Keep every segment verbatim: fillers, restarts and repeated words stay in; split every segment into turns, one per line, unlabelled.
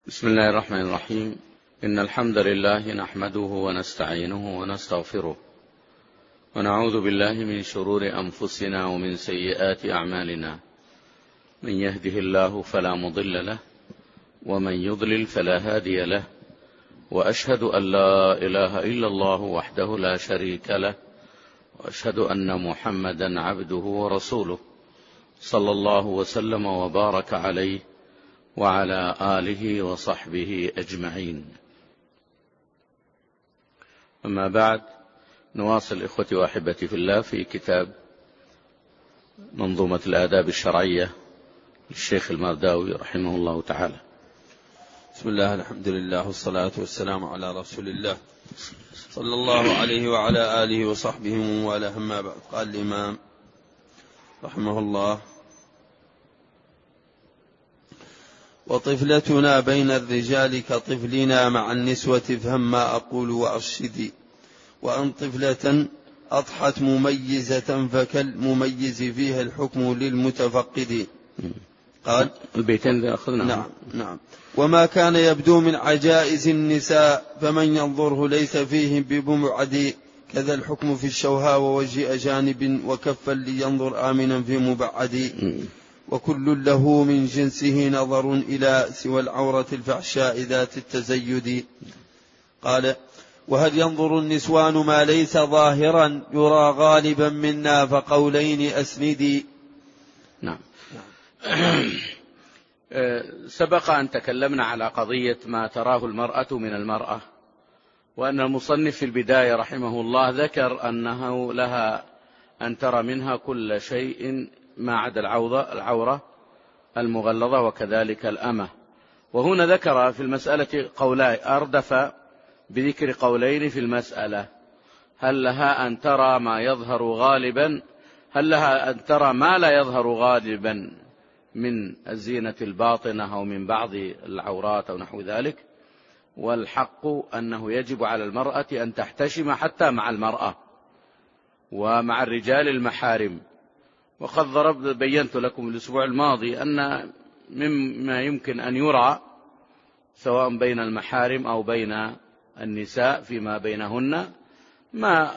بسم الله الرحمن الرحيم. إن الحمد لله نحمده ونستعينه ونستغفره ونعوذ بالله من شرور أنفسنا ومن سيئات أعمالنا. من يهده الله فلا مضل له ومن يضلل فلا هادي له، وأشهد أن لا إله إلا الله وحده لا شريك له، وأشهد أن محمدا عبده ورسوله صلى الله وسلم وبارك عليه وعلى آله وصحبه أجمعين. أما بعد، نواصل إخوتي وأحبتي في الله في كتاب منظومة الآداب الشرعية للشيخ المرداوي رحمه الله تعالى.
بسم الله، الحمد لله، والصلاة والسلام على رسول الله صلى الله عليه وعلى آله وصحبه ومن والاه. أما بعد، قال الإمام رحمه الله: وطفلتنا بين الرجال كطفلنا مع النسوة، افهم ما أقول وأرشدي. وأن طفلة أضحت مميزة فكالمميز فيها الحكم للمتفقد. قال
البيتين ذي أخذنا.
نعم نعم. وما كان يبدو من عجائز النساء فمن ينظره ليس فيه بمبعد. كذا الحكم في الشوهاء ووجه أجانب وكفا لينظر آمنا في مبعد. وكل له من جنسه نظر إلى سوى العورة الفحشاء ذات التزيد. قال: وهل ينظر النسوان ما ليس ظاهرا يرى غالبا منا فقولين أسندي.
نعم. سبق أن تكلمنا على قضية ما تراه المرأة من المرأة، وأن المصنف في البداية رحمه الله ذكر أنه لها أن ترى منها كل شيء ما عدا العورة المغلظة وكذلك الأمة. وهنا ذكر في المسألة قولين، أردف بذكر قولين في المسألة: هل لها أن ترى ما يظهر غالبا، هل لها أن ترى ما لا يظهر غالبا من الزينة الباطنة أو من بعض العورات أو نحو ذلك. والحق أنه يجب على المرأة أن تحتشم حتى مع المرأة ومع الرجال المحارم. وقد ضرب بينت لكم الأسبوع الماضي أن مما يمكن أن يرى سواء بين المحارم أو بين النساء فيما بينهن ما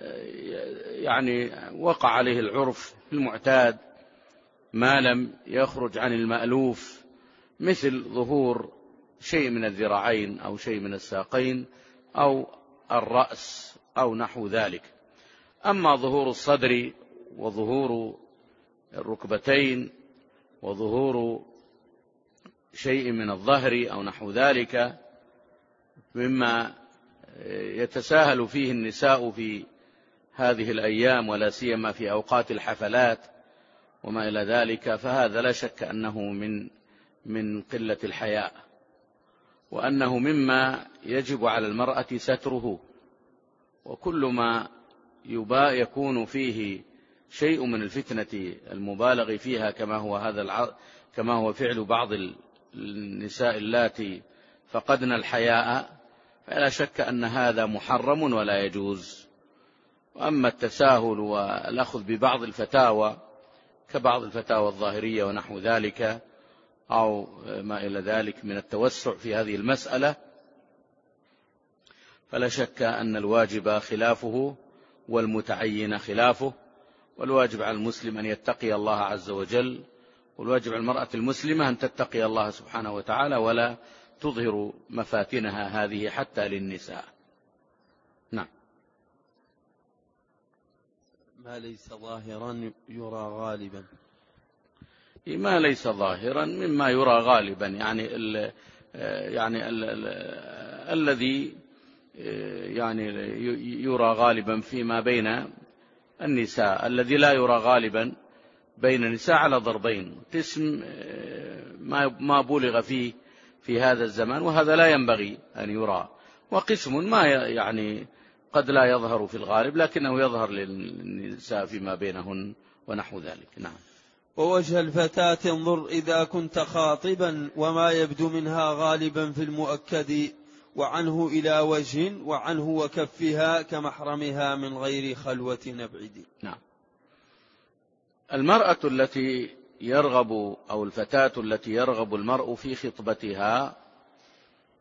يعني وقع عليه العرف المعتاد، ما لم يخرج عن المألوف، مثل ظهور شيء من الذراعين أو شيء من الساقين أو الرأس أو نحو ذلك. أما ظهور الصدر وظهور الركبتين وظهور شيء من الظهر أو نحو ذلك مما يتساهل فيه النساء في هذه الأيام، ولا سيما في أوقات الحفلات وما إلى ذلك، فهذا لا شك أنه من من قلة الحياء، وأنه مما يجب على المرأة ستره. وكل ما يكون فيه شيء من الفتنة المبالغ فيها كما هو هذا الع... كما هو فعل بعض النساء اللاتي فقدن الحياء، فلا شك أن هذا محرم ولا يجوز. وأما التساهل والأخذ ببعض الفتاوى كبعض الفتاوى الظاهرية ونحو ذلك أو ما إلى ذلك من التوسع في هذه المسألة، فلا شك أن الواجب خلافه والمتعين خلافه. والواجب على المسلم أن يتقي الله عز وجل، والواجب على المرأة المسلمة أن تتقي الله سبحانه وتعالى ولا تظهر مفاتنها هذه حتى للنساء. نعم.
ما ليس ظاهرا يرى غالبا.
ما ليس ظاهرا مما يرى غالبا، يعني ال يعني ال ال الذي يعني يرى غالبا فيما بين النساء. الذي لا يرى غالبا بين النساء على ضربين: قسم ما بلغ فيه في هذا الزمان وهذا لا ينبغي أن يرى، وقسم ما يعني قد لا يظهر في الغالب لكنه يظهر للنساء فيما بينهن ونحو ذلك. نعم.
ووجه الفتاة انظر إذا كنت خاطبا وما يبدو منها غالبا في المؤكد، وعنه إلى وجه وعنه وكفها كمحرمها من غير خلوة نبعد.
نعم. المرأة التي يرغب أو الفتاة التي يرغب المرء في خطبتها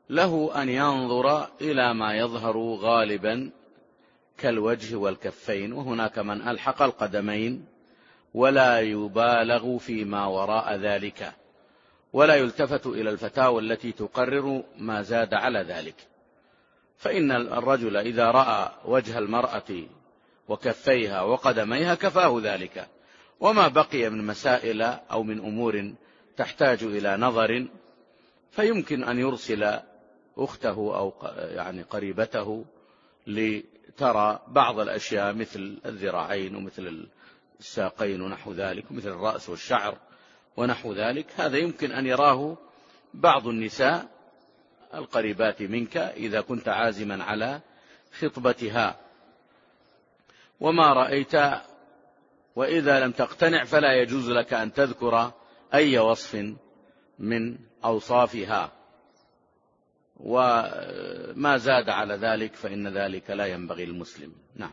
له أن ينظر إلى ما يظهر غالبا كالوجه والكفين، وهناك من ألحق القدمين ولا يبالغ فيما وراء ذلك، ولا يلتفت إلى الفتاوى التي تقرر ما زاد على ذلك. فإن الرجل إذا رأى وجه المرأة وكفيها وقدميها كفاه ذلك، وما بقي من مسائل أو من أمور تحتاج إلى نظر فيمكن أن يرسل أخته أو يعني قريبته لترى بعض الأشياء مثل الذراعين ومثل الساقين ونحو ذلك، ومثل الرأس والشعر ونحو ذلك. هذا يمكن أن يراه بعض النساء القريبات منك إذا كنت عازما على خطبتها. وما رأيت وإذا لم تقتنع فلا يجوز لك أن تذكر أي وصف من أوصافها، وما زاد على ذلك فإن ذلك لا ينبغي المسلم. نعم.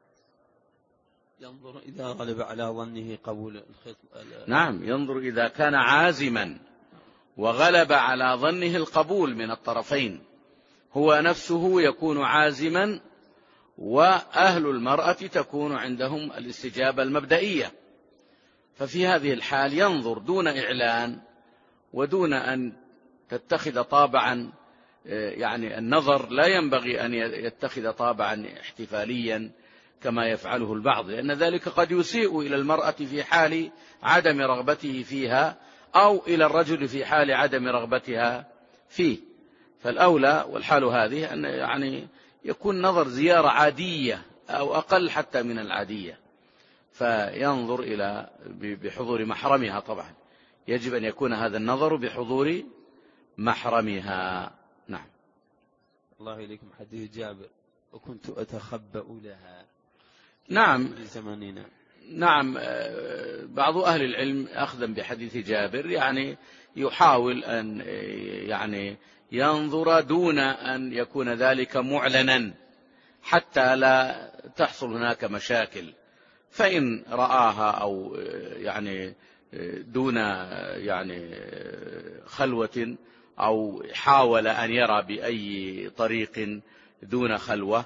ينظر إذا غلب على ظنه قبول الخطبة.
نعم، ينظر إذا كان عازما وغلب على ظنه القبول من الطرفين، هو نفسه يكون عازما وأهل المرأة تكون عندهم الاستجابة المبدئية، ففي هذه الحال ينظر دون إعلان ودون أن تتخذ طابعا، يعني النظر لا ينبغي أن يتخذ طابعا احتفاليا كما يفعله البعض، لأن ذلك قد يسيء إلى المرأة في حال عدم رغبته فيها أو إلى الرجل في حال عدم رغبتها فيه. فالأولى والحال هذه أن يعني يكون نظر زيارة عادية أو أقل حتى من العادية، فينظر إلى بحضور محرمها. طبعا يجب أن يكون هذا النظر بحضور محرمها. نعم.
الله إليكم حديث جابر وكنت أتخبأ لها.
نعم.
لزماننا.
نعم. بعض أهل العلم أخذا بحديث جابر يعني يحاول أن يعني ينظر دون أن يكون ذلك معلنا حتى لا تحصل هناك مشاكل، فإن رآها أو يعني دون يعني خلوة أو حاول أن يرى بأي طريق دون خلوة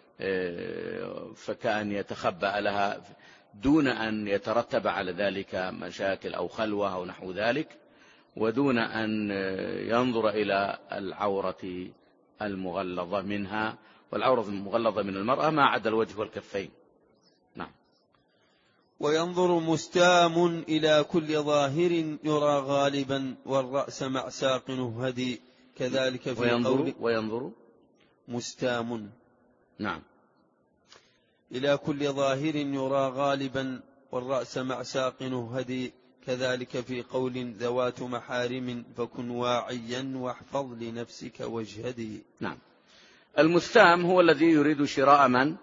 فكأن يتخبأ لها دون أن يترتب على ذلك مشاكل أو خلوة أو نحو ذلك، ودون أن ينظر إلى العورة المغلظة منها، والعورة المغلظة من المرأة ما عدا الوجه والكفين. نعم.
وينظر مستام إلى كل ظاهر يرى غالبا والرأس مع ساق هدي كذلك في
وينظر,
قول
وينظر
مستام.
نعم.
إلى كل ظاهر يرى غالبا والرأس مع ساق هدي كذلك في قول ذوات محارم فكن واعيا واحفظ لنفسك واجهدي.
نعم. المستام هو الذي يريد شراء من؟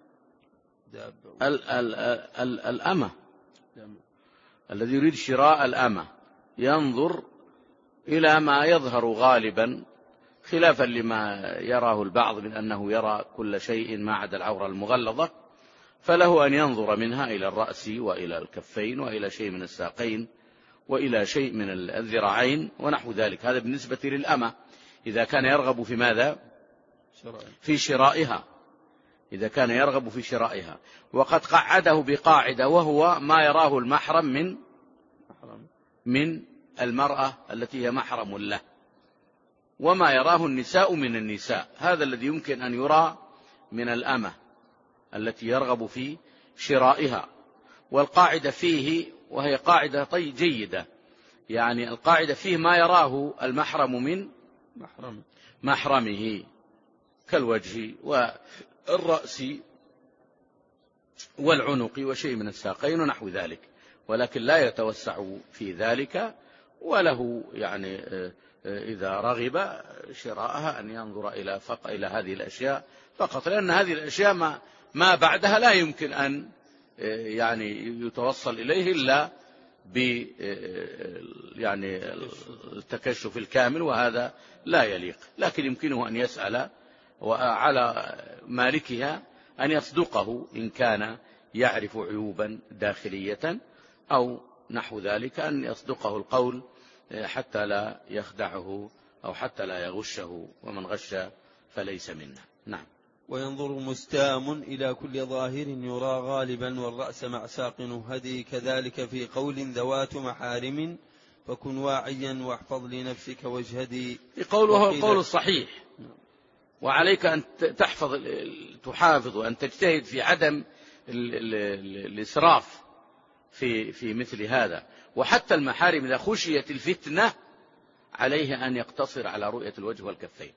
ال ال ال الأمة، الذي يريد شراء الأمة ينظر إلى ما يظهر غالبا خلافا لما يراه البعض من أنه يرى كل شيء ما عدا العورة المغلظة، فله أن ينظر منها إلى الرأس وإلى الكفين وإلى شيء من الساقين وإلى شيء من الذراعين ونحو ذلك. هذا بالنسبة للأمة إذا كان يرغب في ماذا؟ في شرائها، إذا كان يرغب في شرائها. وقد قعده بقاعدة وهو ما يراه المحرم من من المرأة التي هي محرم له، وما يراه النساء من النساء، هذا الذي يمكن أن يرى من الأمة التي يرغب في شرائها. والقاعدة فيه وهي قاعدة طيب جيدة، يعني القاعدة فيه ما يراه المحرم من
محرم
محرمه كالوجه والرأس والعنق وشيء من الساقين ونحو ذلك، ولكن لا يتوسع في ذلك، وله يعني إذا رغب شراءها أن ينظر إلى فق إلى هذه الأشياء فقط، لأن هذه الأشياء ما ما بعدها لا يمكن أن يعني يتوصل إليه إلا ب يعني التكشف الكامل، وهذا لا يليق. لكن يمكنه أن يسأل وعلى مالكها أن يصدقه إن كان يعرف عيوبا داخلية أو نحو ذلك، أن يصدقه القول حتى لا يخدعه أو حتى لا يغشه، ومن غش فليس منا. نعم.
وينظر مستام إلى كل ظاهر يرى غالبا والرأس مع ساق هدي، كذلك في قول ذوات محارم فكن واعيا واحفظ لنفسك واجهدي.
قوله هو القول الصحيح، وعليك أن تحفظ تحافظ وأن تجتهد في عدم الإسراف في في مثل هذا. وحتى المحارم إذا خشيت الفتنة عليه أن يقتصر على رؤية الوجه والكفين.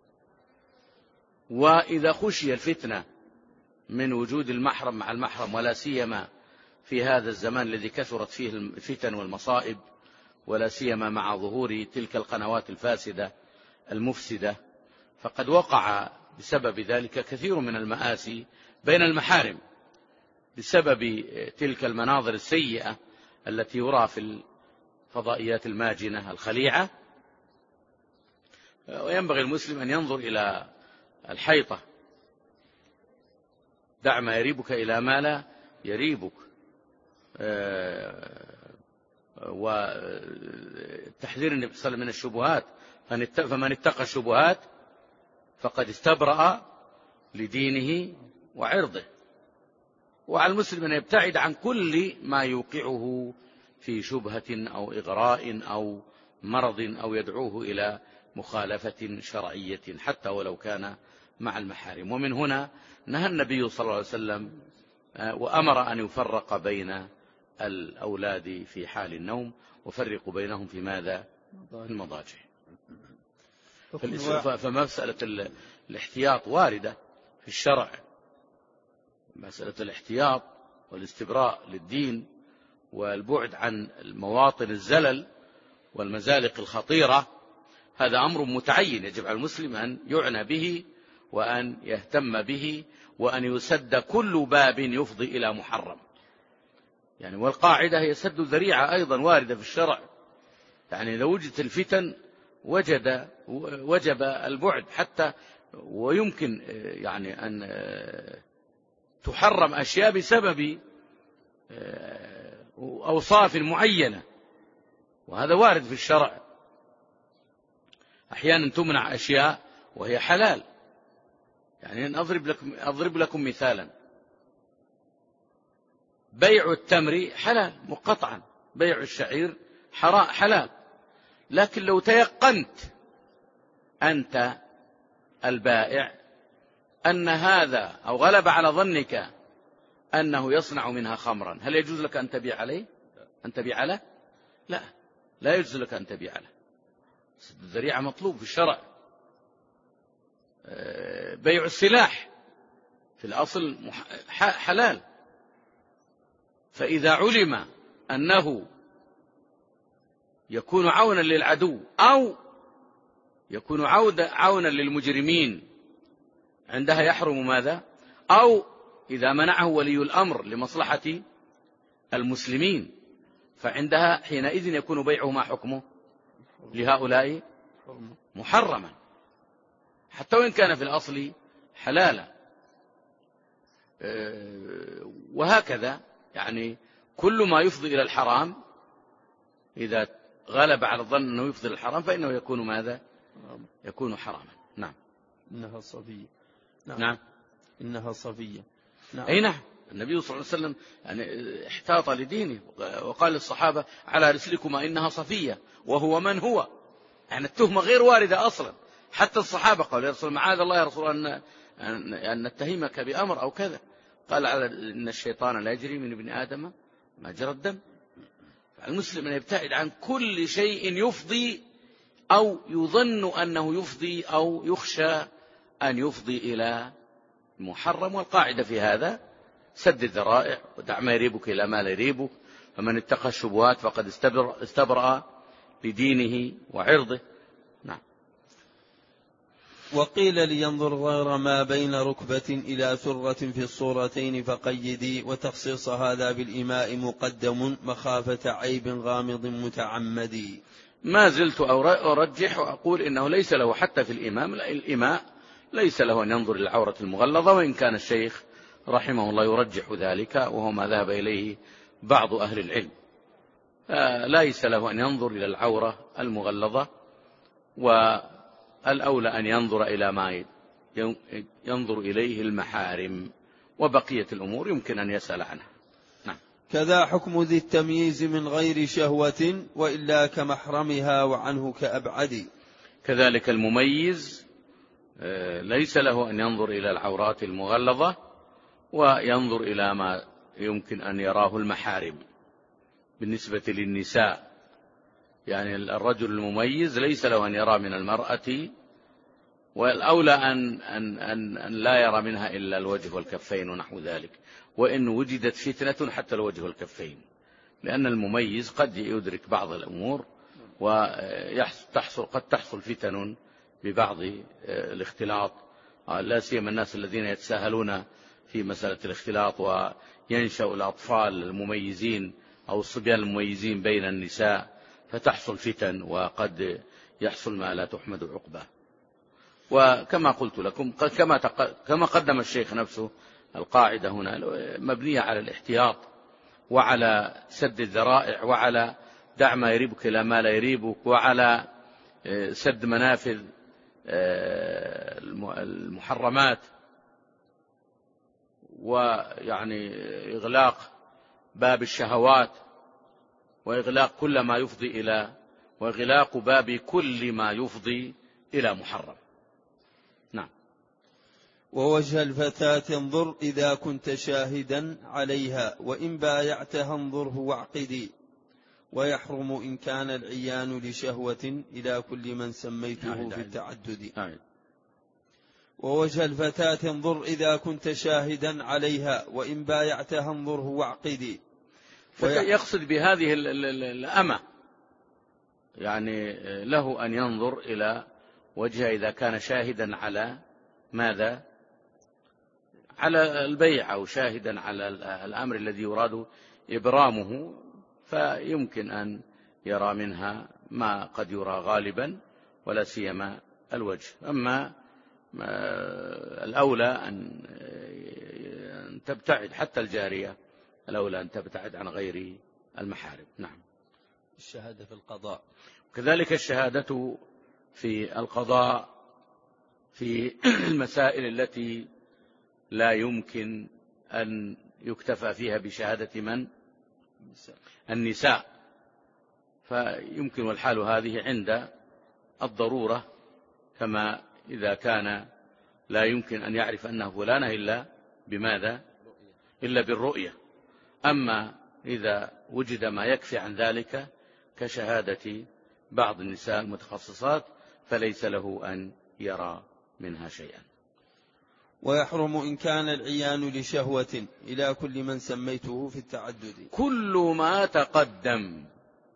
وإذا خشي الفتنة من وجود المحرم مع المحرم، ولا سيما في هذا الزمان الذي كثرت فيه الفتن والمصائب، ولا سيما مع ظهور تلك القنوات الفاسدة المفسدة، فقد وقع بسبب ذلك كثير من المآسي بين المحارم بسبب تلك المناظر السيئة التي يرى في الفضائيات الماجنة الخليعة. وينبغي المسلم أن ينظر إلى الحيطة، دع ما يريبك إلى ما لا يريبك، وتحذير النبي صلى الله عليه وسلم من الشبهات، فمن اتقى الشبهات فقد استبرأ لدينه وعرضه. وعلى المسلم أن يبتعد عن كل ما يوقعه في شبهة أو إغراء أو مرض أو يدعوه إلى مخالفة شرعية حتى ولو كان مع المحارم. ومن هنا نهى النبي صلى الله عليه وسلم وأمر أن يفرق بين الأولاد في حال النوم، وفرقوا بينهم في ماذا؟ المضاجع. فمسألة الاحتياط واردة في الشرع، مسألة الاحتياط والاستبراء للدين والبعد عن مواطن الزلل والمزالق الخطيرة، هذا أمر متعين يجب على المسلم أن يعنى به وأن يهتم به، وأن يسد كل باب يفضي إلى محرم. يعني والقاعدة هي سد ذريعة أيضا واردة في الشرع، يعني لو وجدت الفتن وجد وجب البعد حتى، ويمكن يعني أن تحرم أشياء بسبب أوصاف معينة، وهذا وارد في الشرع. أحيانا تمنع أشياء وهي حلال. يعني أضرب لكم, أضرب لكم مثالا، بيع التمر حلال مقطعا، بيع الشعير حلال، لكن لو تيقنت أنت البائع أن هذا أو غلب على ظنك أنه يصنع منها خمرا، هل يجوز لك أن تبيع عليه؟ أن تبيع له؟ لا، لا يجوز لك أن تبيع له. الذريعة مطلوب في الشرع. بيع السلاح في الأصل حلال، فإذا علم أنه يكون عونا للعدو أو يكون عونا للمجرمين عندها يحرم ماذا؟ أو إذا منعه ولي الأمر لمصلحة المسلمين فعندها حينئذ يكون بيعه ما حكمه لهؤلاء محرما، حتى وإن كان في الأصل حلالا. وهكذا يعني كل ما يفضي إلى الحرام إذا غلب على الظن أنه يفضي إلى الحرام فإنه يكون ماذا؟ يكون حراما. نعم.
إنها صفية.
نعم, نعم.
إنها صفية.
نعم. أي نعم. النبي صلى الله عليه وسلم يعني احتاط لدينه وقال للصحابة على رسلكما إنها صفية، وهو من هو؟ يعني التهمة غير واردة أصلا. حتى الصحابة قالوا يا رسول الله معاذ الله يا رسول الله أن, أن نتهمك بأمر أو كذا، قال على إن الشيطان لا يجري من ابن آدم ما جرى الدم. فالمسلم أن يبتعد عن كل شيء يفضي أو يظن أنه يفضي أو يخشى أن يفضي إلى محرم. والقاعدة في هذا سد الذرائع ودع ما يريبك إلى ما لا يريبك، فمن اتقى الشبهات فقد استبرأ لدينه وعرضه. نعم.
وقيل لينظر غير ما بين ركبة إلى سرة في الصورتين فقيدي، وتخصيص هذا بالإماء مقدم مخافة عيب غامض متعمدي.
ما زلت أرجح وأقول إنه ليس له حتى في الإمام الإماء ليس له أن ينظر إلى العورة المغلظة، وإن كان الشيخ رحمه الله يرجح ذلك وهو ما ذهب إليه بعض أهل العلم. ليس له أن ينظر إلى العورة المغلظة، الأولى أن ينظر إلى ما ينظر إليه المحارم، وبقية الأمور يمكن أن يسأل عنها. نعم.
كذا حكم ذي التمييز من غير شهوة وإلا كمحرمها وعنه كأبعد.
كذلك المميز ليس له أن ينظر إلى العورات المغلظة وينظر إلى ما يمكن أن يراه المحارم بالنسبة للنساء. يعني الرجل المميز ليس له أن يرى من المرأة، والأولى أن, أن, أن, أن لا يرى منها إلا الوجه والكفين ونحو ذلك، وإن وجدت فتنة حتى الوجه والكفين، لأن المميز قد يدرك بعض الأمور وتحصل قد تحصل فتن ببعض الاختلاط، لا سيما الناس الذين يتساهلون في مسألة الاختلاط، وينشأ الأطفال المميزين أو الصبيان المميزين بين النساء فتحصل فتن وقد يحصل ما لا تحمد عقباه. وكما قلت لكم كما كما قدم الشيخ نفسه القاعدة هنا مبنية على الاحتياط وعلى سد الذرائع وعلى دع ما يريبك إلى ما لا يريبك وعلى سد منافذ المحرمات، ويعني إغلاق باب الشهوات وإغلاق كل ما يفضي إلى وإغلاق باب كل ما يفضي إلى محرم. نعم.
ووجه الفتاة انظر إذا كنت شاهدا عليها وإن بايعتها انظره واعقدي، ويحرم إن كان العيان لشهوة إلى كل من سميته في التعدد. ووجه الفتاة انظر إذا كنت شاهدا عليها وإن بايعتها انظره واعقدي.
يقصد بهذه الأمة يعني له أن ينظر إلى وجهها إذا كان شاهدا على ماذا؟ على البيع أو شاهدا على الأمر الذي يراد إبرامه، فيمكن أن يرى منها ما قد يرى غالبا ولا سيما الوجه. أما الأولى أن تبتعد حتى الجارية، الأولى أن تبتعد عن غير المحارم. نعم.
الشهادة في القضاء
كذلك الشهادة في القضاء في المسائل التي لا يمكن أن يكتفى فيها بشهادة من؟ النساء. فيمكن الحال هذه عند الضرورة، كما إذا كان لا يمكن أن يعرف أنه فلانة إلا بماذا؟ إلا بالرؤية. أما إذا وجد ما يكفي عن ذلك كشهادة بعض النساء المتخصصات فليس له أن يرى منها شيئا.
ويحرم إن كان العيان لشهوة إلى كل من سميته في التعدد.
كل ما تقدم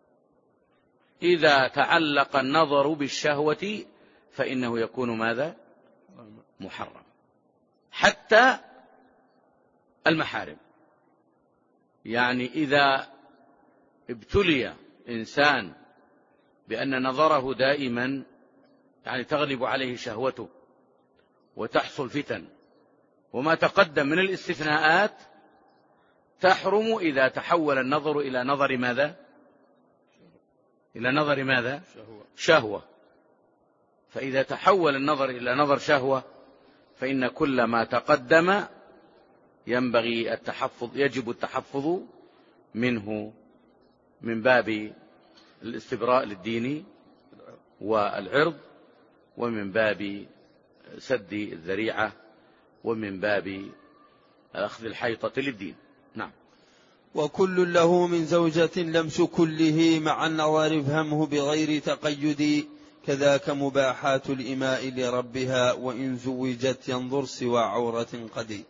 إذا تعلق النظر بالشهوة فإنه يكون ماذا؟ محرم، حتى المحارم. يعني إذا ابتلي إنسان بأن نظره دائما يعني تغلب عليه شهوته وتحصل فتن، وما تقدم من الاستثناءات تحرم إذا تحول النظر إلى نظر ماذا؟ إلى نظر ماذا؟
شهوة.
شهوة. فإذا تحول النظر إلى نظر شهوة فإن كل ما تقدم ينبغي التحفظ، يجب التحفظ منه من باب الاستبراء للدين والعرض، ومن باب سد الذريعة، ومن باب أخذ الحيطة للدين. نعم.
وكل له من زوجة لمس كله مع النظر افهمه بغير تقيد، كذاك مباحات الإماء لربها وإن زوجت ينظر سوى عورة قدي.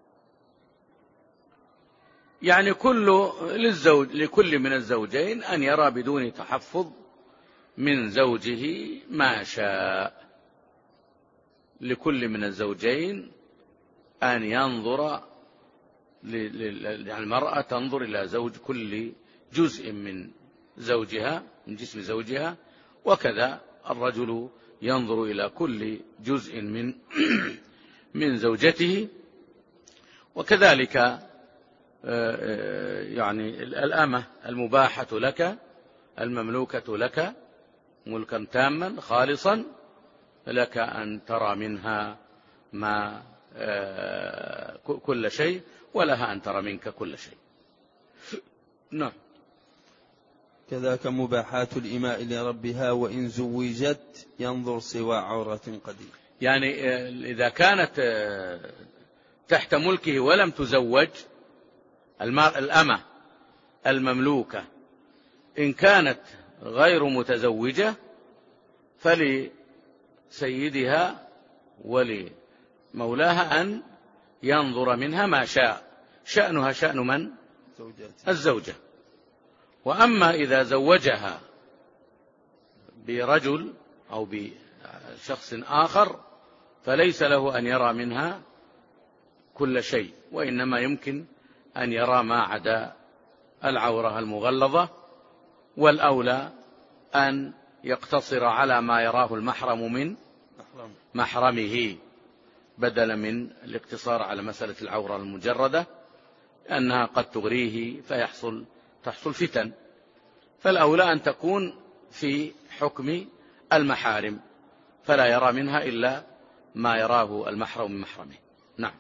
يعني كل للزوج لكل من الزوجين أن يرى بدون تحفظ من زوجه ما شاء. لكل من الزوجين أن ينظر، يعني المرأة تنظر إلى زوج كل جزء من زوجها من جسم زوجها، وكذا الرجل ينظر إلى كل جزء من من زوجته. وكذلك يعني الأمة المباحة لك المملوكة لك ملكا تاما خالصا لك أن ترى منها ما كل شيء، ولها أن ترى منك كل شيء. نعم.
كذاك مباحات الإماء لربها وإن زوجت ينظر سوى عورة قديم.
يعني إذا كانت تحت ملكه ولم تزوج، الأمة المملوكة إن كانت غير متزوجة فلسيدها ولمولاها أن ينظر منها ما شاء، شأنها شأن من؟ الزوجة. وأما إذا زوجها برجل أو بشخص آخر فليس له أن يرى منها كل شيء، وإنما يمكن أن يرى ما عدا العورة المغلظة، والأولى أن يقتصر على ما يراه المحرم من محرمه بدلا من الاقتصار على مسألة العورة المجردة، أنها قد تغريه فيحصل تحصل فتن. فالأولى أن تكون في حكم المحارم، فلا يرى منها إلا ما يراه المحرم من محرمه. نعم.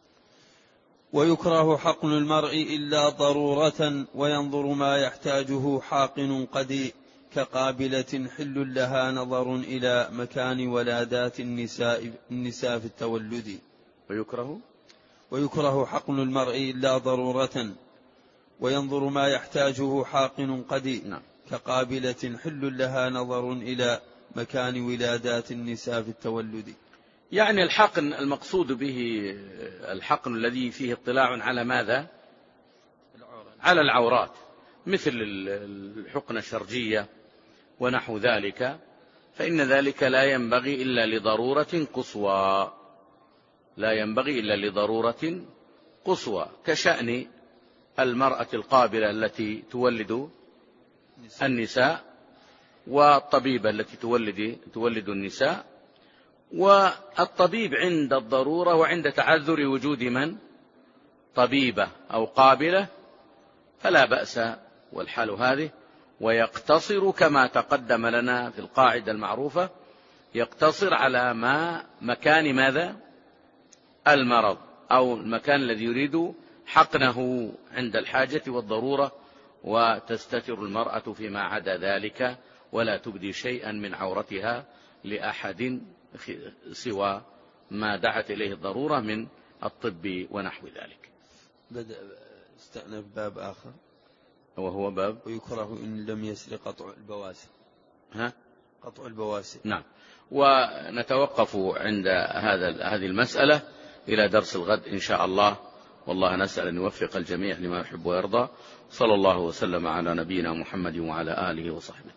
ويكره حقن المرء إلا ضرورة وينظر ما يحتاجه حاقن قدي كقابلة حل لها نظر إلى مكان ولادات النساء, النساء في التولد.
ويكره
ويكره حقن المرء إلا ضرورة وينظر ما يحتاجه حاقن قدي
نعم.
كقابلة حل لها نظر إلى مكان ولادات النساء في التولد.
يعني الحقن المقصود به الحقن الذي فيه اطلاع على ماذا؟ على العورات، مثل الحقنة الشرجية ونحو ذلك، فإن ذلك لا ينبغي إلا لضرورة قصوى، لا ينبغي إلا لضرورة قصوى، كشأن المرأة القابلة التي تولد النساء، والطبيبة التي تولد تولد النساء. والطبيب عند الضرورة وعند تعذر وجود من؟ طبيبة أو قابلة، فلا بأس والحال هذه. ويقتصر كما تقدم لنا في القاعدة المعروفة، يقتصر على ما مكان ماذا؟ المرض أو المكان الذي يريد حقنه عند الحاجة والضرورة، وتستتر المرأة فيما عدا ذلك ولا تبدي شيئا من عورتها لأحد سوى ما دعت إليه الضرورة من الطب ونحو ذلك.
بدأ استأنف باب آخر
وهو باب
ويكره إن لم يسر قطع البواسر.
ها؟
قطع البواسر.
نعم. ونتوقف عند هذا هذه المسألة إلى درس الغد إن شاء الله، والله نسأل أن يوفق الجميع لما يحب ويرضى. صلى الله وسلم على نبينا محمد وعلى آله وصحبه.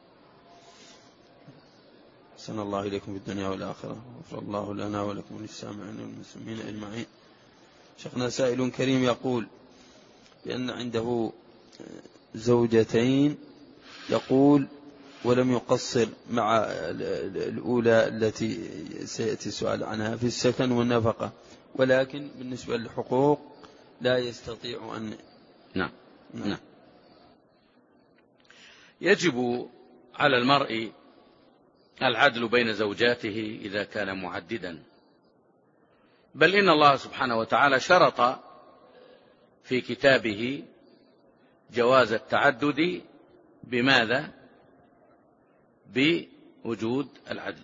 أحسن الله إليكم في الدنيا والآخرة، وغفر الله لنا ولكم وللسامعين والمسلمين أجمعين. شيخنا سائل كريم يقول بأن عنده زوجتين، يقول ولم يقصر مع الأولى التي سيأتي السؤال عنها في السكن والنفقة، ولكن بالنسبة للحقوق لا يستطيع أن.
نعم. نعم. يجب على المرء العدل بين زوجاته إذا كان معددا، بل إن الله سبحانه وتعالى شرط في كتابه جواز التعدد بماذا؟ بوجود العدل،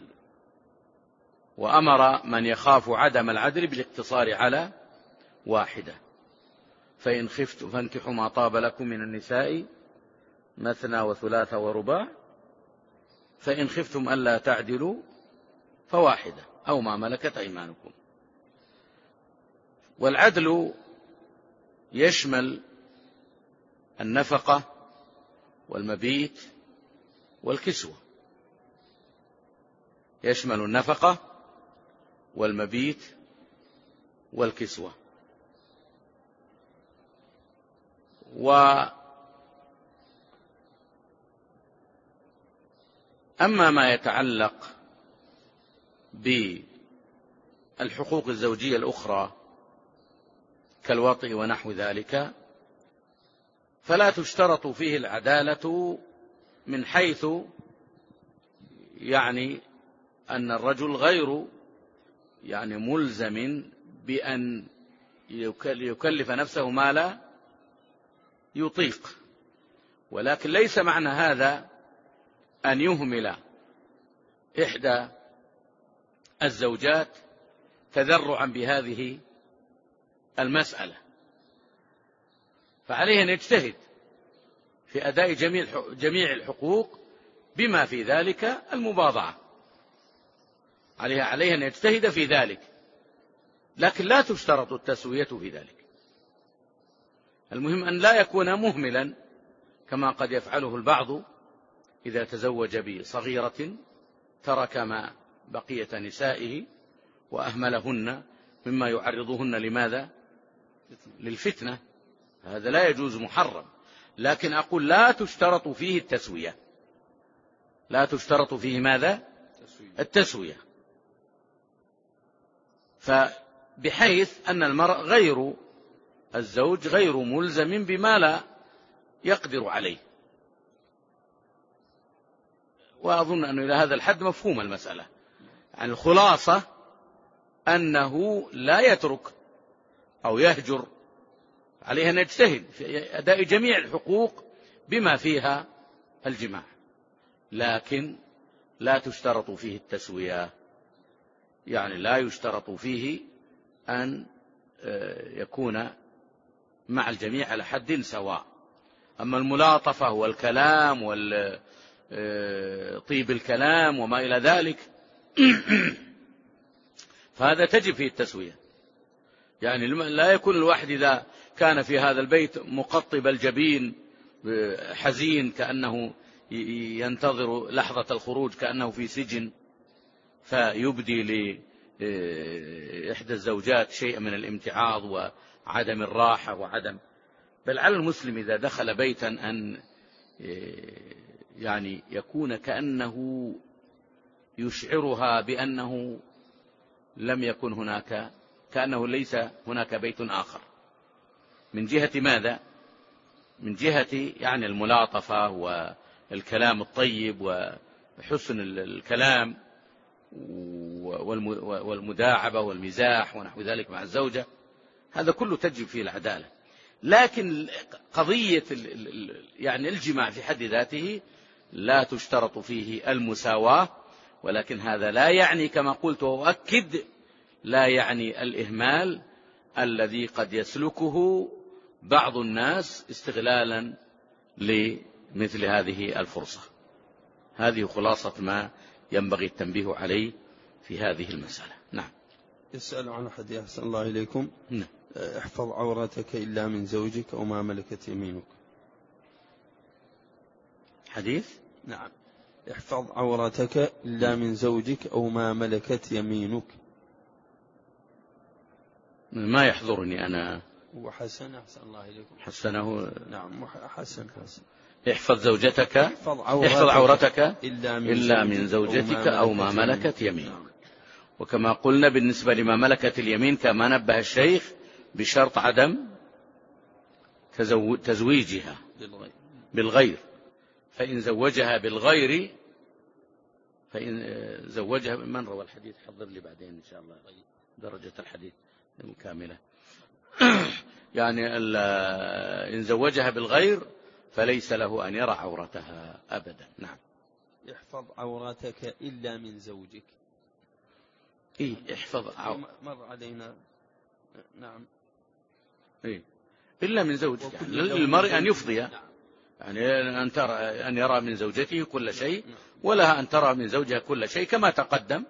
وأمر من يخاف عدم العدل بالاقتصار على واحدة. فإن خفتم فانكحوا ما طاب لكم من النساء مثنى وثلاث ورباع، فإن خفتم ألا تعدلوا فواحدة أو ما ملكت أيمانكم. والعدل يشمل النفقة والمبيت والكسوة، يشمل النفقة والمبيت والكسوة. وأما ما يتعلق بالحقوق الزوجية الأخرى كالوطء ونحو ذلك، فلا تشترط فيه العدالة من حيث يعني أن الرجل غير يعني ملزم بأن يكلف نفسه ما لا يطيق، ولكن ليس معنى هذا أن يهمل إحدى الزوجات تذرعا بهذه المسألة، فعليه أن يجتهد في أداء جميع الحقوق بما في ذلك المباضعة، عليه عليه أن يجتهد في ذلك، لكن لا تشترط التسوية في ذلك. المهم أن لا يكون مهملا كما قد يفعله البعض إذا تزوج بصغيرة ترك ما بقية نسائه وأهملهن مما يعرضهن لماذا؟ للفتنة. هذا لا يجوز، محرم. لكن أقول لا تشترط فيه التسوية، لا تشترط فيه ماذا؟ التسوية. فبحيث أن المرء غير الزوج غير ملزم بما لا يقدر عليه. وأظن أنه إلى هذا الحد مفهوم المسألة. يعني الخلاصة أنه لا يترك أو يهجر، عليه أن يجتهد في أداء جميع الحقوق بما فيها الجماع، لكن لا تشترط فيه التسوية، يعني لا يشترط فيه أن يكون مع الجميع على حد سواء. أما الملاطفة والكلام والطيب الكلام وما إلى ذلك فهذا تجب فيه التسوية. يعني لا يكون الواحد إذا كان في هذا البيت مقطب الجبين حزين كأنه ينتظر لحظة الخروج كأنه في سجن، فيبدي لإحدى الزوجات شيء من الامتعاض وعدم الراحة وعدم. بل على المسلم إذا دخل بيتا أن يعني يكون كأنه يشعرها بأنه لم يكن هناك، كأنه ليس هناك بيت آخر، من جهة ماذا؟ من جهة يعني الملاطفة والكلام الطيب وحسن الكلام والمداعبة والمزاح ونحو ذلك مع الزوجة، هذا كله تجب فيه العدالة. لكن قضية يعني الجماع في حد ذاته لا تشترط فيه المساواة، ولكن هذا لا يعني كما قلت وأؤكد لا يعني الإهمال الذي قد يسلكه بعض الناس استغلالا لمثل هذه الفرصة. هذه خلاصة ما ينبغي التنبيه عليه في هذه المسألة. نعم.
يسأل عن أحد أحسن الله إليكم.
نعم.
احفظ عورتك إلا من زوجك أو ما ملكت يمينك.
حديث.
نعم. احفظ عورتك إلا من زوجك أو ما ملكت يمينك.
ما يحضرني أنا.
وحسن أحسن الله إليكم.
حسنه.
نعم حسن حسن.
احفظ زوجتك
احفظ عورتك,
احفظ عورتك
إلا من,
إلا من زوجتك أو ما ملكت يمينك. وكما قلنا بالنسبة لما ملكت اليمين كما نبه الشيخ بشرط عدم تزويجها بالغير، فإن زوجها بالغير فإن زوجها من روى الحديث حضر لي بعدين إن شاء الله درجة الحديث كاملة. يعني إن زوجها بالغير فليس له أن يرى عورتها أبدا. نعم.
احفظ عورتك إلا من زوجك.
إيه احفظ عورتك.
مر علينا. نعم.
إيه إلا من زوجك، يعني للمرء أن يفضي، يعني أن ترى أن يرى من زوجته كل شيء، ولها أن ترى من زوجها كل شيء كما تقدم.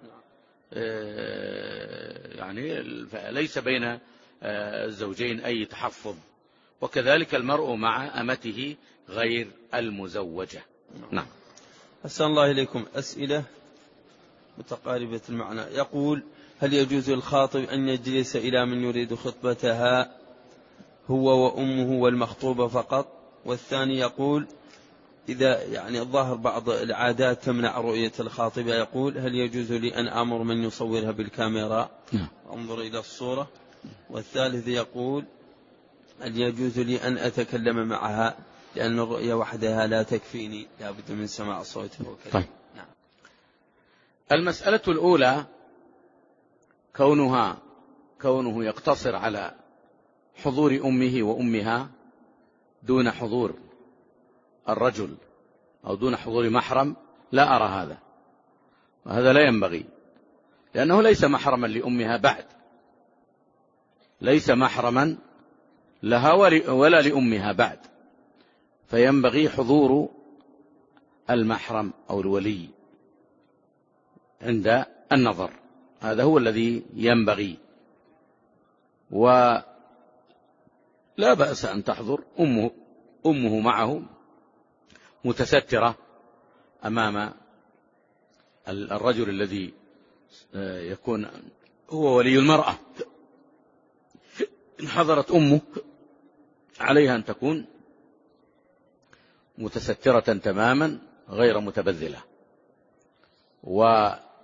يعني ليس بين الزوجين أي تحفظ، وكذلك المرء مع أمته غير المزوجة. نعم.
أحسن الله إليكم. أسئلة متقاربة المعنى. يقول: هل يجوز للخاطب أن يجلس إلى من يريد خطبتها هو وأمه والمخطوبة فقط؟ والثاني يقول: إذا يعني الظاهر بعض العادات تمنع رؤية الخاطبة، يقول: هل يجوز لي أن أمر من يصورها بالكاميرا أنظر إلى الصورة؟ والثالث يقول: هل يجوز لي أن أتكلم معها لأن الرؤية وحدها لا تكفيني، لا بد من سماع صوتها وكذا؟
طيب.
نعم.
المسألة الأولى كونها كونه يقتصر على حضور أمه وأمها دون حضور الرجل أو دون حضور محرم، لا أرى هذا، وهذا لا ينبغي، لأنه ليس محرما لأمها بعد، ليس محرما لها ولا لأمها بعد، فينبغي حضور المحرم أو الولي عند النظر، هذا هو الذي ينبغي. ولا بأس أن تحضر أمه, أمه معه متسترة أمام الرجل الذي يكون هو ولي المرأة. إن حضرت أمه عليها أن تكون متسترة تماما غير متبذلة. والمسألة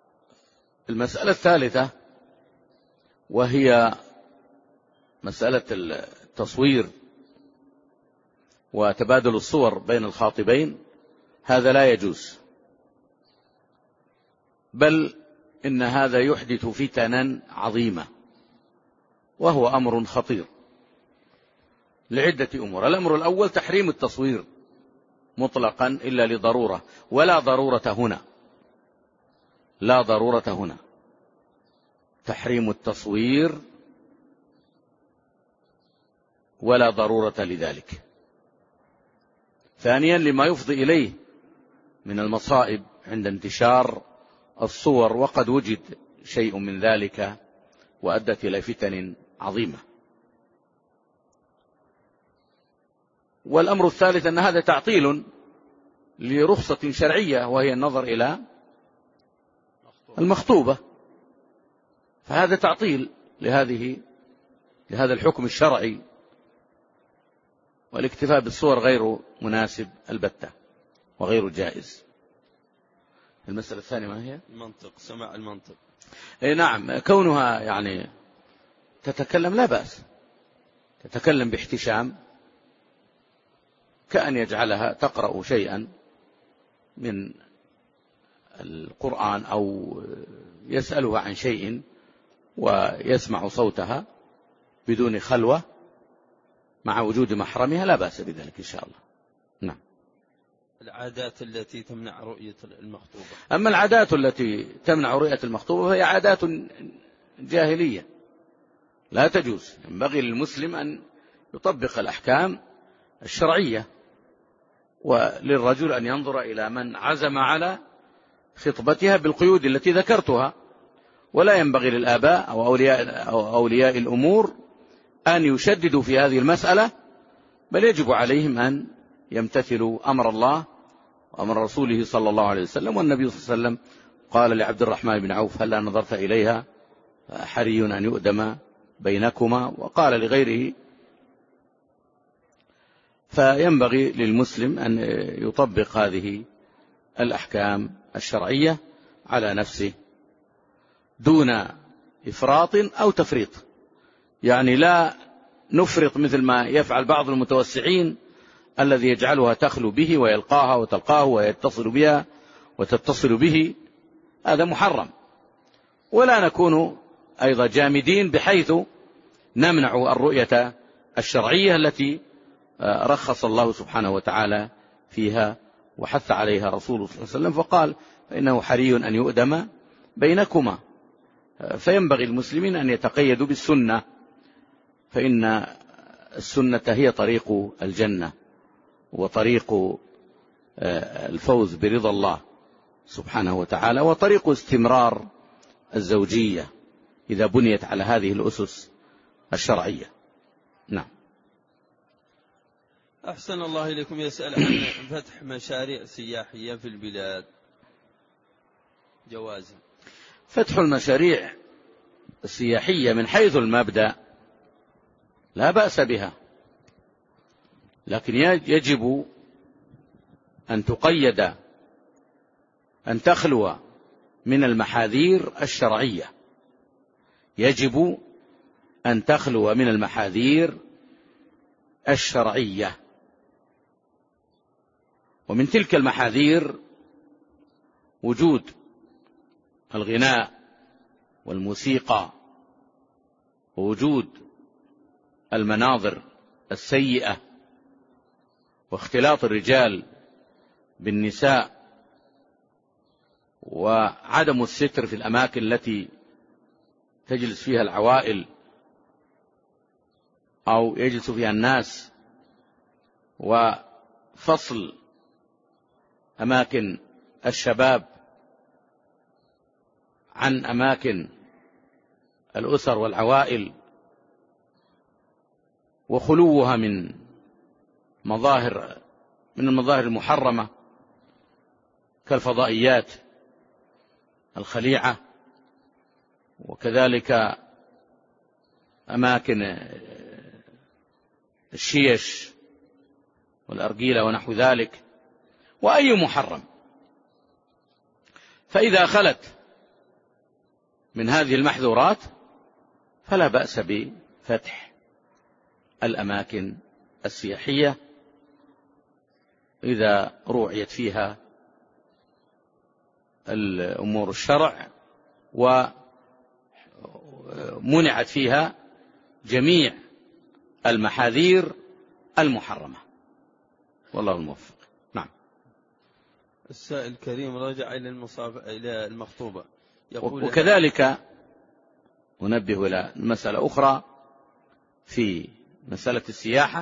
الثالثة وهي مسألة التصوير وتبادل الصور بين الخاطبين، هذا لا يجوز، بل إن هذا يحدث فتنا عظيمة، وهو أمر خطير لعدة أمور. الأمر الأول تحريم التصوير مطلقا إلا لضرورة، ولا ضرورة هنا، لا ضرورة هنا، تحريم التصوير ولا ضرورة لذلك. ثانيا لما يفضي إليه من المصائب عند انتشار الصور، وقد وجد شيء من ذلك وأدت إلى فتن عظيمة. والأمر الثالث أن هذا تعطيل لرخصة شرعية، وهي النظر إلى المخطوبة، فهذا تعطيل لهذه لهذا الحكم الشرعي، والاكتفاء بالصور غير مناسب البتة وغير جائز. المسألة الثانية ما هي؟
المنطق، سماع المنطق.
اي نعم، كونها يعني تتكلم لا بأس، تتكلم باحتشام، كأن يجعلها تقرأ شيئا من القرآن أو يسألها عن شيء ويسمع صوتها بدون خلوة مع وجود محرمها، لا بأس بذلك إن شاء الله. نعم.
العادات التي تمنع رؤية المخطوبة.
أما العادات التي تمنع رؤية المخطوبة فهي عادات جاهلية لا تجوز. ينبغي للمسلم أن يطبق الأحكام الشرعية، وللرجل أن ينظر إلى من عزم على خطبتها بالقيود التي ذكرتها، ولا ينبغي للآباء أو أولياء, أو أولياء الأمور أن يشددوا في هذه المسألة، بل يجب عليهم أن يمتثلوا أمر الله وأمر رسوله صلى الله عليه وسلم. والنبي صلى الله عليه وسلم قال لعبد الرحمن بن عوف: هل نظرت إليها؟ حري أن يؤدم بينكما. وقال لغيره. فينبغي للمسلم أن يطبق هذه الأحكام الشرعية على نفسه دون إفراط أو تفريط، يعني لا نفرط مثل ما يفعل بعض المتوسعين الذي يجعلها تخلو به ويلقاها وتلقاه ويتصل بها وتتصل به، هذا محرم. ولا نكون أيضا جامدين بحيث نمنع الرؤية الشرعية التي رخص الله سبحانه وتعالى فيها وحث عليها رسوله صلى الله عليه وسلم، فقال: فإنه حري أن يؤدم بينكما. فينبغي المسلمين أن يتقيدوا بالسنة، فإن السنة هي طريق الجنة وطريق الفوز برضا الله سبحانه وتعالى، وطريق استمرار الزوجية إذا بنيت على هذه الأسس الشرعية. نعم.
أحسن الله إليكم. يسأل عن فتح مشاريع سياحية في البلاد، جوازا.
فتح المشاريع السياحية من حيث المبدأ لا بأس بها، لكن يجب أن تقيد، أن تخلو من المحاذير الشرعية، يجب أن تخلو من المحاذير الشرعية. ومن تلك المحاذير وجود الغناء والموسيقى ووجود المناظر السيئة واختلاط الرجال بالنساء وعدم الستر في الأماكن التي تجلس فيها العوائل أو يجلس فيها الناس، وفصل أماكن الشباب عن أماكن الأسر والعوائل، وخلوها من مظاهر من المظاهر المحرمة كالفضائيات الخليعة، وكذلك أماكن الشيش والأرجيلة ونحو ذلك، وأي محرم. فإذا خلت من هذه المحذورات فلا بأس بفتح الأماكن السياحية إذا روعيت فيها الأمور الشرع ومنعت فيها جميع المحاذير المحرمة، والله الموفق. نعم.
السائل الكريم رجع إلى المصاب إلى المخطوبة يقول،
وكذلك أنبه إلى مسألة أخرى في مسألة السياحة،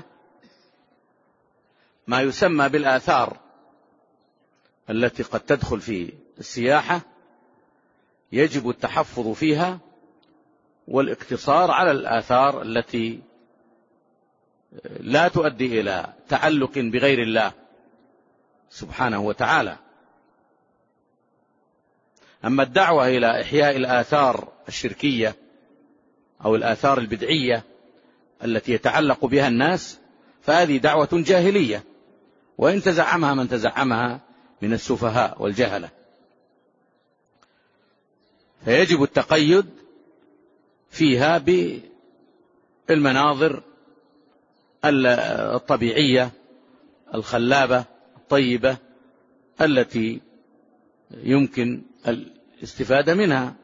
ما يسمى بالآثار التي قد تدخل في السياحة يجب التحفظ فيها والاقتصار على الآثار التي لا تؤدي إلى تعلق بغير الله سبحانه وتعالى. أما الدعوة إلى إحياء الآثار الشركية أو الآثار البدعية التي يتعلق بها الناس فهذه دعوة جاهلية، وإن تزعمها من تزعمها من السفهاء والجهلة. فيجب التقيد فيها بالمناظر الطبيعية الخلابة الطيبة التي يمكن الاستفادة منها،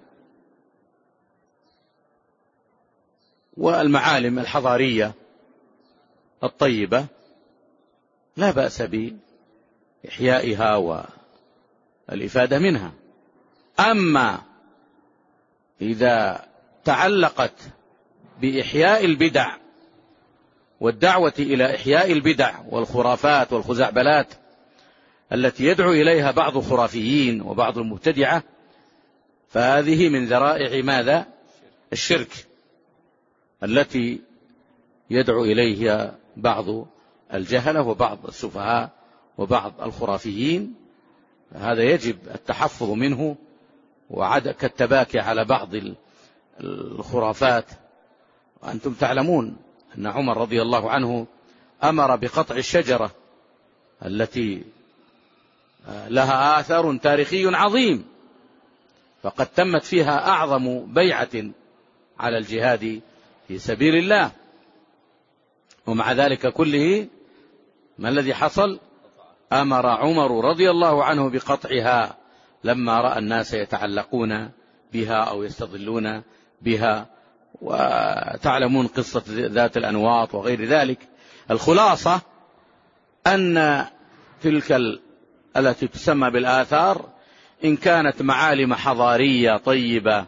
والمعالم الحضارية الطيبة لا بأس بإحيائها والإفادة منها. أما إذا تعلقت بإحياء البدع والدعوة إلى إحياء البدع والخرافات والخزعبلات التي يدعو إليها بعض الخرافيين وبعض المبتدعة، فهذه من ذرائع ماذا؟ الشرك التي يدعو إليها بعض الجهلة وبعض السفهاء وبعض الخرافيين. هذا يجب التحفظ منه، وعدم كالتباكي على بعض الخرافات. وأنتم تعلمون أن عمر رضي الله عنه أمر بقطع الشجرة التي لها آثار تاريخي عظيم، فقد تمت فيها أعظم بيعة على الجهاد في سبيل الله، ومع ذلك كله ما الذي حصل؟ أمر عمر رضي الله عنه بقطعها لما رأى الناس يتعلقون بها أو يستظلون بها. وتعلمون قصة ذات الأنواط وغير ذلك. الخلاصة أن تلك التي تسمى بالآثار إن كانت معالم حضارية طيبة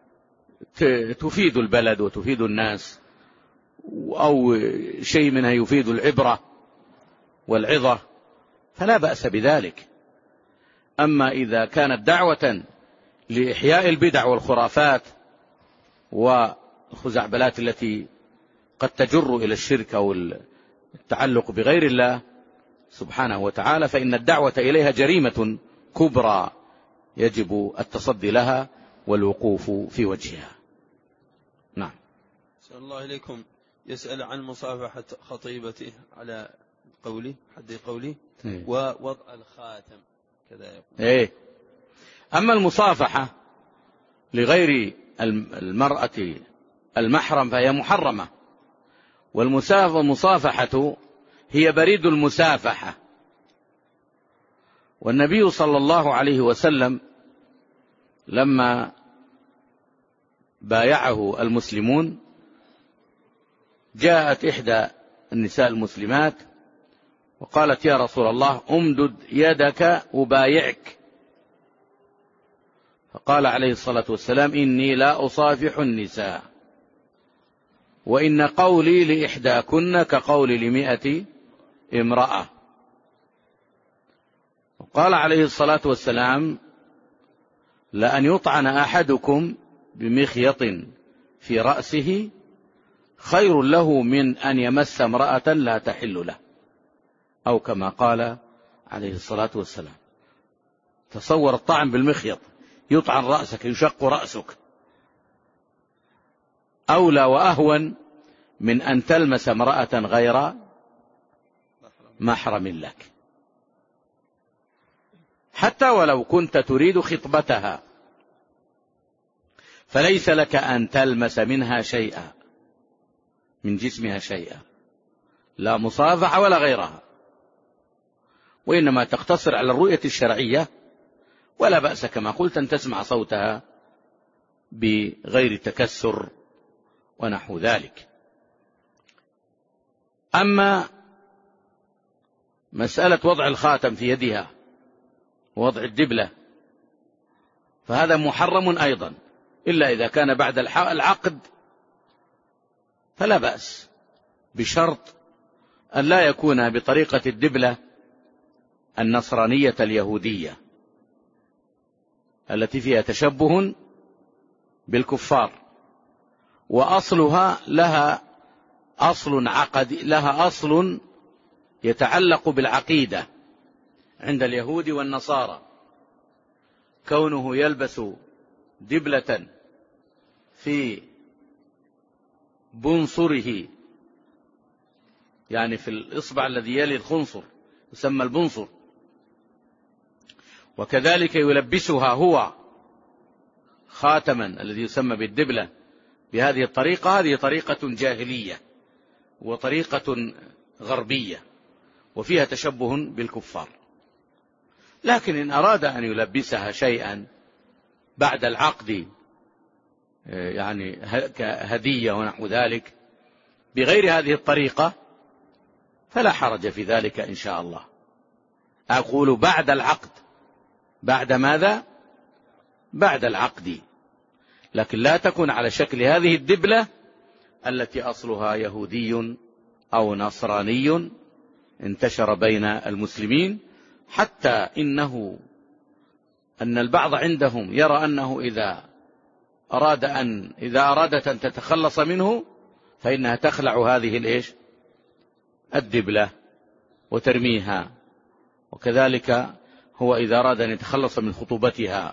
تفيد البلد وتفيد الناس، أو شيء منها يفيد العبرة والعظة، فلا بأس بذلك. أما إذا كانت دعوة لإحياء البدع والخرافات والخزعبلات التي قد تجر إلى الشرك أو التعلق بغير الله سبحانه وتعالى، فإن الدعوة إليها جريمة كبرى يجب التصدي لها والوقوف في وجهها. نعم.
صلى الله عليكم. يسأل عن مصافحة خطيبته على قولي حد قولي إيه؟ ووضع الخاتم كذا يقول.
إيه. أما المصافحة لغير المرأة المحرم فهي محرمة، والمصافحة هي بريد المسافحة. والنبي صلى الله عليه وسلم لما بايعه المسلمون جاءت إحدى النساء المسلمات وقالت: يا رسول الله أمدد يدك أبايعك. فقال عليه الصلاة والسلام: إني لا أصافح النساء، وإن قولي لإحداكن كقول لمئة امرأة. وقال عليه الصلاة والسلام: لأن يطعن أحدكم بمخيط في رأسه خير له من أن يمس امرأة لا تحل له، أو كما قال عليه الصلاة والسلام. تصور الطعن بالمخيط، يطعن رأسك، يشق رأسك، أولى وأهون من أن تلمس امرأة غير محرم لك، حتى ولو كنت تريد خطبتها فليس لك أن تلمس منها شيئا، من جسمها شيئا، لا مصافحة ولا غيرها، وإنما تقتصر على الرؤية الشرعية، ولا بأس كما قلت أن تسمع صوتها بغير تكسر ونحو ذلك. أما مسألة وضع الخاتم في يدها ووضع الدبلة فهذا محرم أيضا، إلا إذا كان بعد العقد فلا بأس، بشرط أن لا يكون بطريقة الدبلة النصرانية اليهودية التي فيها تشبه بالكفار، وأصلها لها أصل عقد، لها أصل يتعلق بالعقيدة عند اليهود والنصارى، كونه يلبس دبلة في بنصره، يعني في الإصبع الذي يلي الخنصر يسمى البنصر، وكذلك يلبسها هو خاتما الذي يسمى بالدبلة بهذه الطريقة. هذه طريقة جاهلية وطريقة غربية وفيها تشبه بالكفار. لكن إن أراد أن يلبسها شيئا بعد العقد، يعني كهدية ونحو ذلك بغير هذه الطريقة، فلا حرج في ذلك إن شاء الله. أقول بعد العقد. بعد ماذا؟ بعد العقد، لكن لا تكون على شكل هذه الدبلة التي أصلها يهودي أو نصراني انتشر بين المسلمين، حتى إنه أن البعض عندهم يرى أنه إذا أراد أن إذا أرادت أن تتخلص منه فإنها تخلع هذه الإيش الدبلة وترميها، وكذلك هو إذا أراد أن يتخلص من خطوبتها.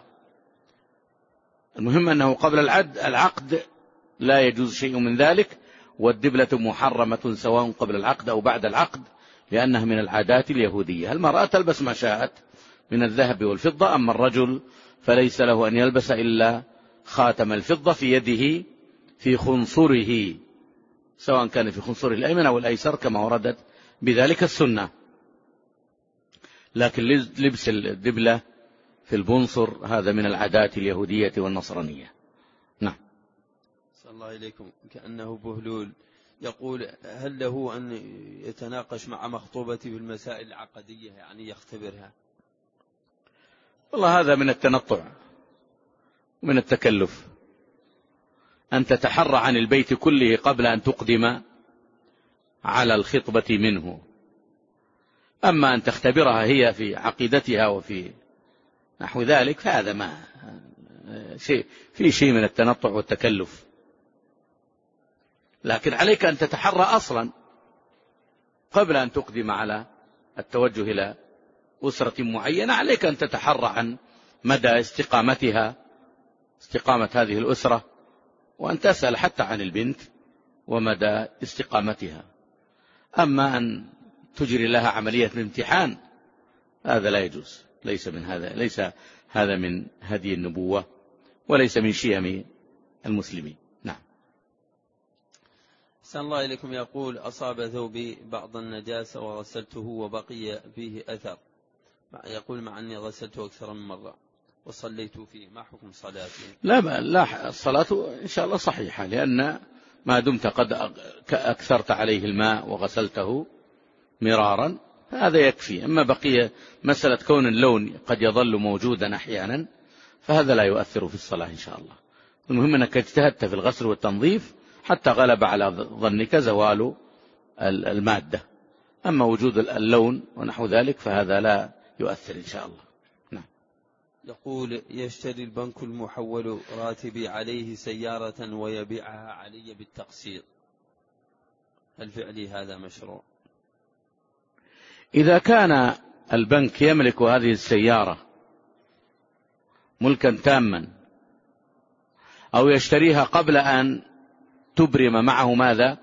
المهم أنه قبل العقد لا يجوز شيء من ذلك، والدبلة محرمة سواء قبل العقد أو بعد العقد، لأنها من العادات اليهودية. المرأة تلبس ما شاءت من الذهب والفضة، أما الرجل فليس له أن يلبس إلا خاتم الفضة في يده في خنصره، سواء كان في خنصره الأيمن أو الأيسر كما وردت بذلك السنة. لكن لبس الدبلة في البنصر هذا من العادات اليهودية والنصرانية. نعم.
صلى الله إليكم. كأنه بهلول يقول: هل له أن يتناقش مع مخطوبته في المسائل العقدية، يعني يختبرها؟
والله هذا من التنطع ومن التكلف، أن تتحرى عن البيت كله قبل أن تقدم على الخطبة منه. أما أن تختبرها هي في عقيدتها وفي نحو ذلك فهذا ما شيء في شيء من التنطع والتكلف. لكن عليك أن تتحرى أصلا قبل أن تقدم على التوجه إلى أسرة معينة، عليك أن تتحرى عن مدى استقامتها، استقامة هذه الأسرة، وأن تسأل حتى عن البنت ومدى استقامتها. أما أن تجري لها عملية الامتحان هذا لا يجوز، ليس من هذا ليس هذا من هدي النبوة وليس من شيم المسلمين. نعم.
أحسن الله إليكم. يقول: أصاب ثوبي بعض النجاسة وغسلته وبقي فيه أثر، يقول مع أني غسلته أكثر من مرة، وصليت فيه ما حكم صلاتي؟
لا لا، الصلاة إن شاء الله صحيحة، لأن ما دمت قد أكثرت عليه الماء وغسلته مرارا هذا يكفي. أما بقية مسألة كون اللون قد يظل موجودا أحيانا فهذا لا يؤثر في الصلاة إن شاء الله. المهم أنك اجتهدت في الغسل والتنظيف حتى غلب على ظنك زوال المادة. أما وجود اللون ونحو ذلك فهذا لا يؤثر إن شاء الله. نعم.
يقول: يشتري البنك المحول راتبي عليه سيارة ويبيعها علي بالتقسيط، هل فعلي هذا مشروع؟
إذا كان البنك يملك هذه السيارة ملكا تاما أو يشتريها قبل أن تبرم معه ماذا؟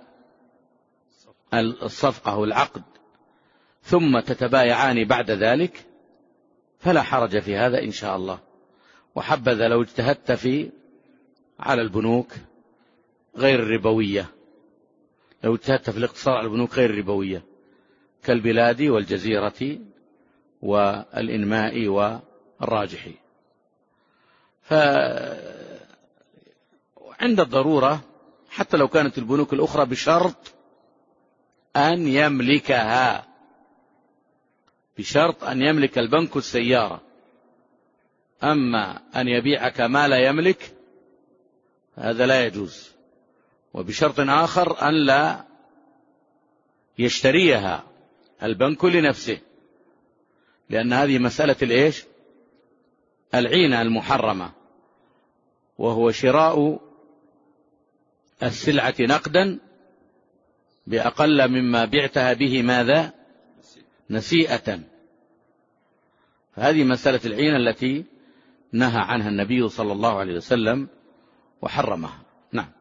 الصفقة والعقد، ثم تتبايعان بعد ذلك فلا حرج في هذا إن شاء الله. وحبذا لو اجتهدت في على البنوك غير الربوية، لو اجتهدت في الاقتصار على البنوك غير الربوية كالبلاد والجزيرة والإنماء والراجحي. فعند الضرورة حتى لو كانت البنوك الأخرى بشرط أن يملكها، بشرط أن يملك البنك السيارة. أما أن يبيعك ما لا يملك هذا لا يجوز. وبشرط آخر أن لا يشتريها البنك لنفسه، لأن هذه مسألة الإيش؟ العينة المحرمة، وهو شراء السلعة نقدا بأقل مما بعتها به ماذا؟ نسيئة. فهذه مسألة العينة التي نهى عنها النبي صلى الله عليه وسلم وحرمها. نعم.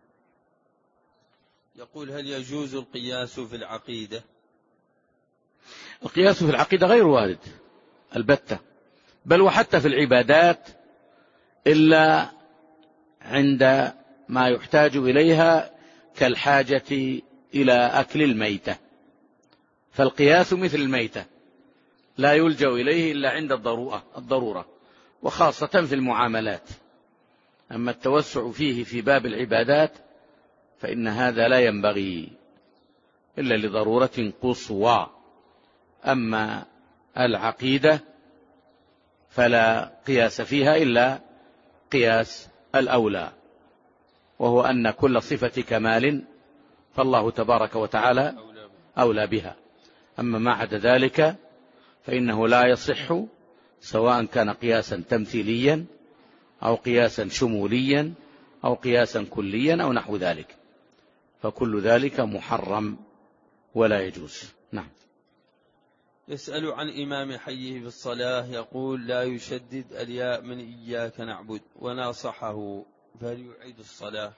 يقول: هل يجوز القياس في العقيدة؟
القياس في العقيدة غير وارد البتة، بل وحتى في العبادات إلا عند ما يحتاج إليها كالحاجة إلى أكل الميتة، فالقياس مثل الميتة لا يلجأ إليه إلا عند الضرورة الضرورة وخاصة في المعاملات. أما التوسع فيه في باب العبادات فإن هذا لا ينبغي إلا لضرورة قصوى. أما العقيدة فلا قياس فيها إلا قياس الأولى، وهو أن كل صفة كمال فالله تبارك وتعالى أولى بها. أما ما عدا ذلك فإنه لا يصح، سواء كان قياسا تمثيليا أو قياسا شموليا أو قياسا كليا أو نحو ذلك، فكل ذلك محرم ولا يجوز. نعم.
يسأل عن إمام حيه في الصلاة، يقول: لا يشدد الياء من إياك نعبد، وناصحه، فهل يعيد الصلاة؟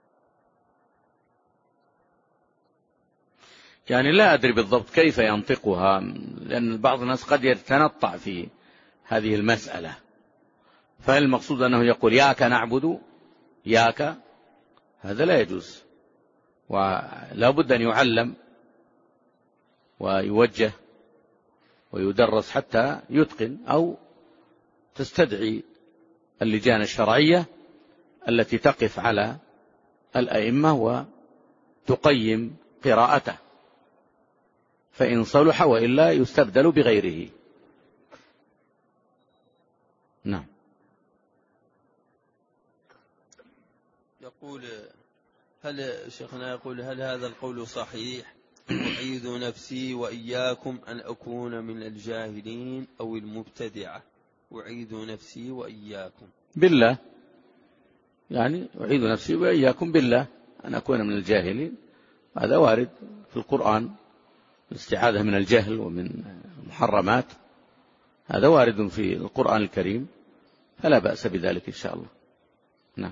يعني لا أدري بالضبط كيف ينطقها، لأن بعض الناس قد يتنطع في هذه المسألة. فهل المقصود أنه يقول ياك نعبد ياك؟ هذا لا يجوز، ولا بد أن يعلم ويوجه ويدرس حتى يتقن، أو تستدعي اللجان الشرعية التي تقف على الأئمة وتقيم قراءته، فإن صلح وإلا يستبدل بغيره. نعم.
يقول: هل شيخنا يقول هل هذا القول صحيح؟ أعيذ نفسي وإياكم أن أكون من الجاهلين أو المبتدعة. أعيذ نفسي وإياكم
بالله، يعني أعيذ نفسي وإياكم بالله أن أكون من الجاهلين، هذا وارد في القرآن، الاستعاذة من الجهل ومن المحرمات، هذا وارد في القرآن الكريم، فلا بأس بذلك إن شاء الله. نعم.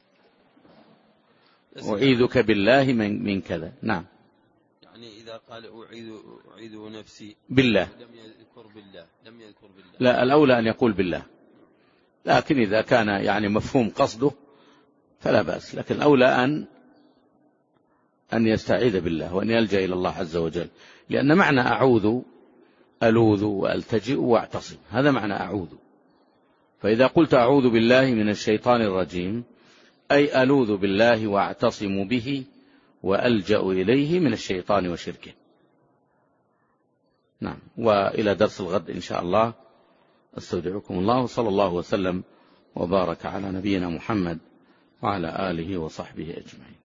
أعيذك بالله من, من كذا. نعم.
يعني إذا قال أعيذ, أعيذ نفسي
بالله
لم يذكر بالله لم يذكر بالله
لا، الأولى أن يقول بالله، لكن إذا كان يعني مفهوم قصده فلا بأس، لكن الأولى أن أن يستعيذ بالله وأن يلجأ إلى الله عز وجل، لأن معنى أعوذ ألوذ وألتجئ وأعتصم، هذا معنى أعوذ. فإذا قلت أعوذ بالله من الشيطان الرجيم أي ألوذ بالله وأعتصم به وألجأ إليه من الشيطان وشركه. نعم. وإلى درس الغد إن شاء الله، استودعكم الله، وصلى الله وسلم وبارك على نبينا محمد وعلى آله وصحبه أجمعين.